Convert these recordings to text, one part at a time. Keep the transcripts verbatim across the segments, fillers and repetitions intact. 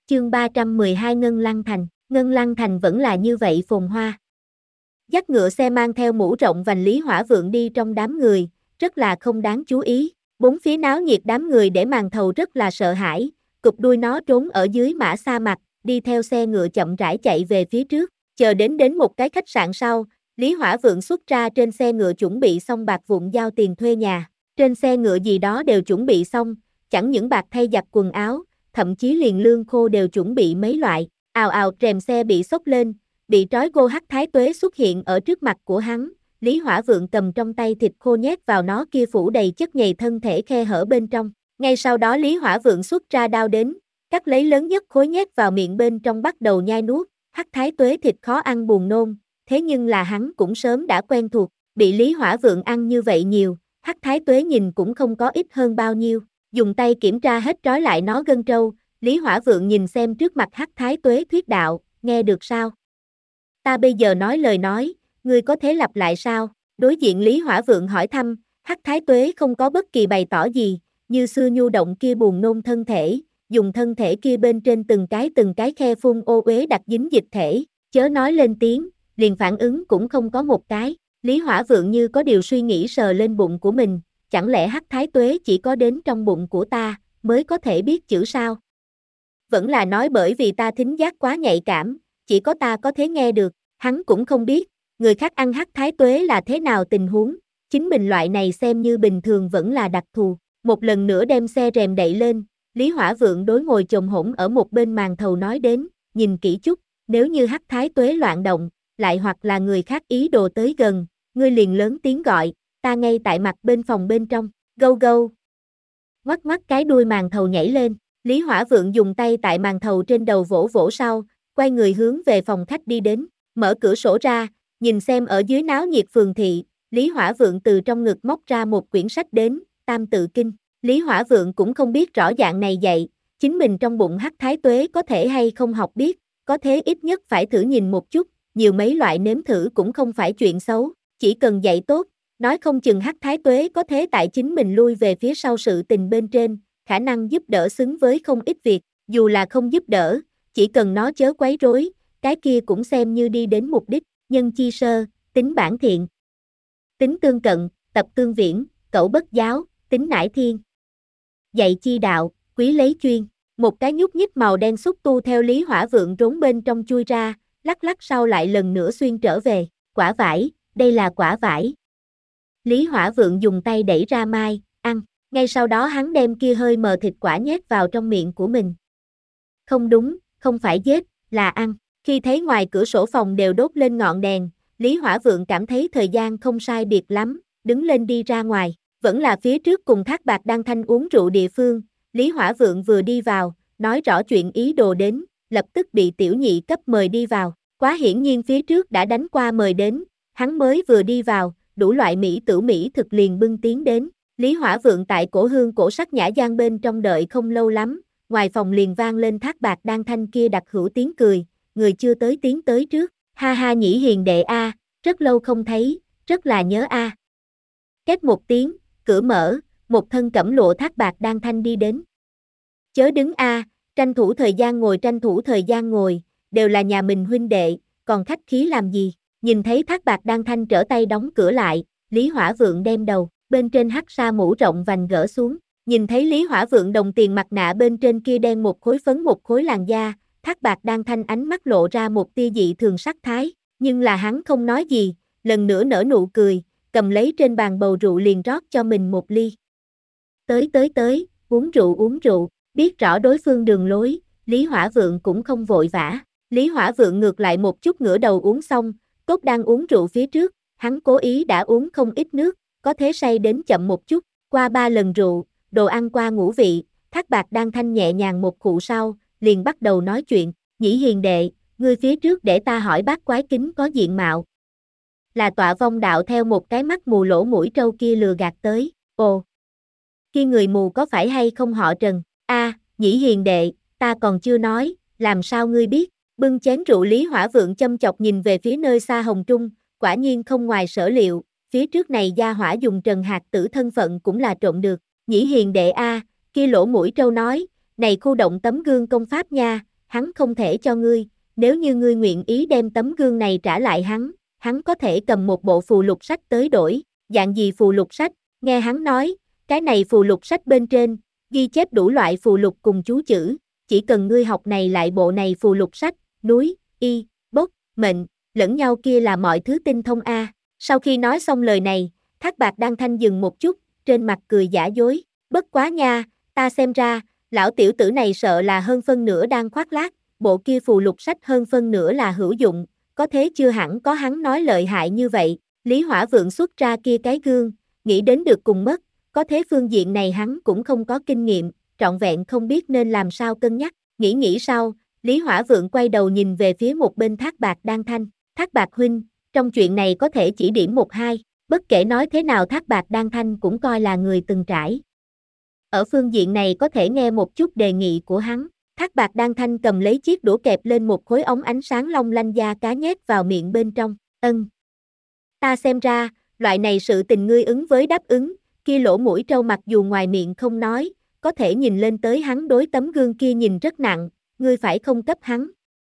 Chương ba trăm mười hai Ngân Lăng Thành. Ngân Lăng Thành vẫn là như vậy phồn hoa. Dắt ngựa xe mang theo mũ rộng vành Lý Hỏa Vượng đi trong đám người, rất là không đáng chú ý. Bốn phía náo nhiệt đám người để màn thầu rất là sợ hãi, cụp đuôi nó trốn ở dưới mã sa mặt, đi theo xe ngựa chậm rãi chạy về phía trước. Chờ đến đến một cái khách sạn sau, Lý Hỏa Vượng xuất ra trên xe ngựa chuẩn bị xong bạc vụn giao tiền thuê nhà. Trên xe ngựa gì đó đều chuẩn bị xong, chẳng những bạc thay giặt quần áo, thậm chí liền lương khô đều chuẩn bị mấy loại. Ào ào rèm xe bị xốc lên, bị trói gô Hắc Thái Tuế xuất hiện ở trước mặt của hắn. Lý Hỏa Vượng cầm trong tay thịt khô nhét vào nó kia phủ đầy chất nhầy thân thể khe hở bên trong. Ngay sau đó Lý Hỏa Vượng xuất ra đao đến, cắt lấy lớn nhất khối nhét vào miệng bên trong bắt đầu nhai nuốt. Hắc Thái Tuế thịt khó ăn buồn nôn, thế nhưng là hắn cũng sớm đã quen thuộc, bị Lý Hỏa Vượng ăn như vậy nhiều, Hắc Thái Tuế nhìn cũng không có ít hơn bao nhiêu. Dùng tay kiểm tra hết trói lại nó gân trâu, Lý Hỏa Vượng nhìn xem trước mặt Hắc Thái Tuế thuyết đạo, nghe được sao? Ta bây giờ nói lời nói, ngươi có thể lặp lại sao? Đối diện Lý Hỏa Vượng hỏi thăm, Hắc Thái Tuế không có bất kỳ bày tỏ gì, như xưa nhu động kia buồn nôn thân thể, dùng thân thể kia bên trên từng cái từng cái khe phun ô uế đặc dính dịch thể, chớ nói lên tiếng, liền phản ứng cũng không có một cái. Lý Hỏa Vượng như có điều suy nghĩ sờ lên bụng của mình, chẳng lẽ Hắc Thái Tuế chỉ có đến trong bụng của ta, mới có thể biết chữ sao? Vẫn là nói bởi vì ta thính giác quá nhạy cảm, chỉ có ta có thể nghe được, hắn cũng không biết, người khác ăn Hắc Thái Tuế là thế nào tình huống, chính mình loại này xem như bình thường vẫn là đặc thù. Một lần nữa đem xe rèm đậy lên, Lý Hỏa Vượng đối ngồi chồm hổm ở một bên màn thầu nói đến, nhìn kỹ chút, nếu như Hắc Thái Tuế loạn động, lại hoặc là người khác ý đồ tới gần, ngươi liền lớn tiếng gọi, ta ngay tại mặt bên phòng bên trong, gâu gâu. Ngoắc ngoắc cái đuôi màn thầu nhảy lên, Lý Hỏa Vượng dùng tay tại màn thầu trên đầu vỗ vỗ sau, quay người hướng về phòng khách đi đến, mở cửa sổ ra, nhìn xem ở dưới náo nhiệt phường thị, Lý Hỏa Vượng từ trong ngực móc ra một quyển sách đến, Tam Tự Kinh. Lý Hỏa Vượng cũng không biết rõ dạng này dạy, chính mình trong bụng Hắc Thái Tuế có thể hay không học biết, có thế ít nhất phải thử nhìn một chút, nhiều mấy loại nếm thử cũng không phải chuyện xấu, chỉ cần dạy tốt, nói không chừng Hắc Thái Tuế có thế tại chính mình lui về phía sau sự tình bên trên, khả năng giúp đỡ xứng với không ít việc, dù là không giúp đỡ, chỉ cần nó chớ quấy rối, cái kia cũng xem như đi đến mục đích, nhân chi sơ, tính bản thiện. Tính tương cận, tập tương viễn, cẩu bất giáo, tính nải thiên. Dạy chi đạo, quý lấy chuyên, một cái nhúc nhích màu đen xúc tu theo Lý Hỏa Vượng trốn bên trong chui ra, lắc lắc sau lại lần nữa xuyên trở về, quả vải, đây là quả vải. Lý Hỏa Vượng dùng tay đẩy ra mai, ăn, ngay sau đó hắn đem kia hơi mờ thịt quả nhét vào trong miệng của mình. Không đúng, không phải giết, là ăn, khi thấy ngoài cửa sổ phòng đều đốt lên ngọn đèn, Lý Hỏa Vượng cảm thấy thời gian không sai biệt lắm, đứng lên đi ra ngoài, vẫn là phía trước cùng Thác Bạt Đan Thanh uống rượu địa phương, Lý Hỏa Vượng vừa đi vào, nói rõ chuyện ý đồ đến, lập tức bị tiểu nhị cấp mời đi vào, quá hiển nhiên phía trước đã đánh qua mời đến, hắn mới vừa đi vào, đủ loại mỹ tử mỹ thực liền bưng tiến đến, Lý Hỏa Vượng tại cổ hương cổ sắc nhã gian bên trong đợi không lâu lắm, ngoài phòng liền vang lên Thác Bạt Đan Thanh kia đặc hữu tiếng cười, người chưa tới tiến tới trước, ha ha Nhĩ hiền đệ a, rất lâu không thấy, rất là nhớ a. À. Két một tiếng, cửa mở, một thân cẩm lụa Thác Bạt Đan Thanh đi đến. Chớ đứng a, à, tranh thủ thời gian ngồi tranh thủ thời gian ngồi, đều là nhà mình huynh đệ, còn khách khí làm gì? Nhìn thấy Thác Bạt Đan Thanh trở tay đóng cửa lại, Lý Hỏa Vượng đem đầu, bên trên hắc sa mũ rộng vành gỡ xuống, nhìn thấy Lý Hỏa Vượng đồng tiền mặt nạ bên trên kia đen một khối phấn một khối làn da, Thác Bạt Đan Thanh ánh mắt lộ ra một tia dị thường sắc thái, nhưng là hắn không nói gì, lần nữa nở nụ cười, cầm lấy trên bàn bầu rượu liền rót cho mình một ly. Tới tới tới, uống rượu uống rượu, biết rõ đối phương đường lối, Lý Hỏa Vượng cũng không vội vã, Lý Hỏa Vượng ngược lại một chút ngửa đầu uống xong, Cốt đang uống rượu phía trước, hắn cố ý đã uống không ít nước, có thế say đến chậm một chút, qua ba lần rượu, đồ ăn qua ngũ vị, Thác Bạt Đan Thanh nhẹ nhàng một khụ sau, liền bắt đầu nói chuyện, Nhĩ hiền đệ, ngươi phía trước để ta hỏi bác quái kính có diện mạo. Là Tọa Vong đạo theo một cái mắt mù lỗ mũi trâu kia lừa gạt tới, ồ. Kia người mù có phải hay không họ Trần, a à, Nhĩ hiền đệ, ta còn chưa nói, làm sao ngươi biết, bưng chén rượu Lý Hỏa Vượng châm chọc nhìn về phía nơi xa Hồng Trung, quả nhiên không ngoài sở liệu, phía trước này gia hỏa dùng Trần Hạt Tử thân phận cũng là trộn được, Nhĩ hiền đệ a, à, kia lỗ mũi trâu nói, này khu động tấm gương công pháp nha, hắn không thể cho ngươi, nếu như ngươi nguyện ý đem tấm gương này trả lại hắn, hắn có thể cầm một bộ phù lục sách tới đổi. Dạng gì phù lục sách? Nghe hắn nói, cái này phù lục sách bên trên, ghi chép đủ loại phù lục cùng chú chữ, chỉ cần ngươi học này lại bộ này phù lục sách, núi, y, bốc, mệnh, lẫn nhau kia là mọi thứ tinh thông a. Sau khi nói xong lời này, Thác Bạt Đan Thanh dừng một chút, trên mặt cười giả dối, bất quá nha, ta xem ra, lão tiểu tử này sợ là hơn phân nửa đang khoác lác, bộ kia phù lục sách hơn phân nửa là hữu dụng, có thế chưa hẳn có hắn nói lợi hại như vậy. Lý Hỏa Vượng xuất ra kia cái gương, nghĩ đến được cùng mất, có thế phương diện này hắn cũng không có kinh nghiệm, trọn vẹn không biết nên làm sao cân nhắc, nghĩ nghĩ sau, Lý Hỏa Vượng quay đầu nhìn về phía một bên Thác Bạt Đan Thanh, Thác Bạt huynh, trong chuyện này có thể chỉ điểm một hai, bất kể nói thế nào Thác Bạt Đan Thanh cũng coi là người từng trải. Ở phương diện này có thể nghe một chút đề nghị của hắn. Thác Bạt Đan Thanh cầm lấy chiếc đũa kẹp lên một khối ống ánh sáng long lanh da cá nhét vào miệng bên trong, ân. Ta xem ra, loại này sự tình ngươi ứng với đáp ứng, kia lỗ mũi trâu mặc dù ngoài miệng không nói, có thể nhìn lên tới hắn đối tấm gương kia nhìn rất nặng, ngươi phải không cấp hắn.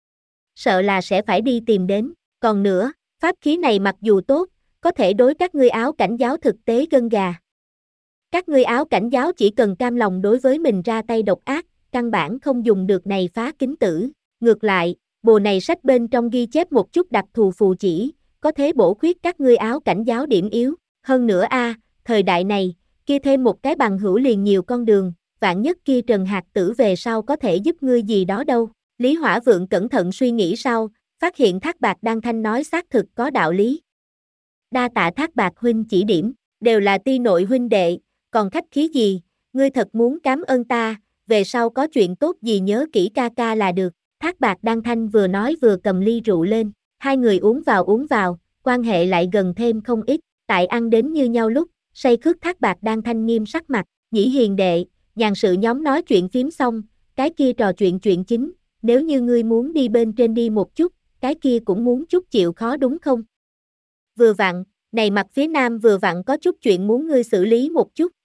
Sợ là sẽ phải đi tìm đến, còn nữa, pháp khí này mặc dù tốt, có thể đối các ngươi áo cảnh giáo thực tế gân gà. Các ngươi áo cảnh giáo chỉ cần cam lòng đối với mình ra tay độc ác, căn bản không dùng được này phá kính tử. Ngược lại, bồ này sách bên trong ghi chép một chút đặc thù phù chỉ, có thế bổ khuyết các ngươi áo cảnh giáo điểm yếu. Hơn nữa a, thời đại này, kia thêm một cái bằng hữu liền nhiều con đường, vạn nhất kia Trần Hạc Tử về sau có thể giúp ngươi gì đó đâu. Lý Hỏa Vượng cẩn thận suy nghĩ sau, phát hiện Thác Bạt Đan Thanh nói xác thực có đạo lý. Đa tạ Thác Bạt huynh chỉ điểm, đều là ti nội huynh đệ, còn khách khí gì, ngươi thật muốn cảm ơn ta, về sau có chuyện tốt gì nhớ kỹ ca ca là được. Thác Bạt Đan Thanh vừa nói vừa cầm ly rượu lên, hai người uống vào uống vào, quan hệ lại gần thêm không ít, tại ăn đến như nhau lúc, say khước Thác Bạt Đan Thanh nghiêm sắc mặt, Nhĩ hiền đệ, nhàn sự nhóm nói chuyện phím xong, cái kia trò chuyện chuyện chính, nếu như ngươi muốn đi bên trên đi một chút, cái kia cũng muốn chút chịu khó đúng không? Vừa vặn, này mặt phía nam vừa vặn có chút chuyện muốn ngươi xử lý một chút.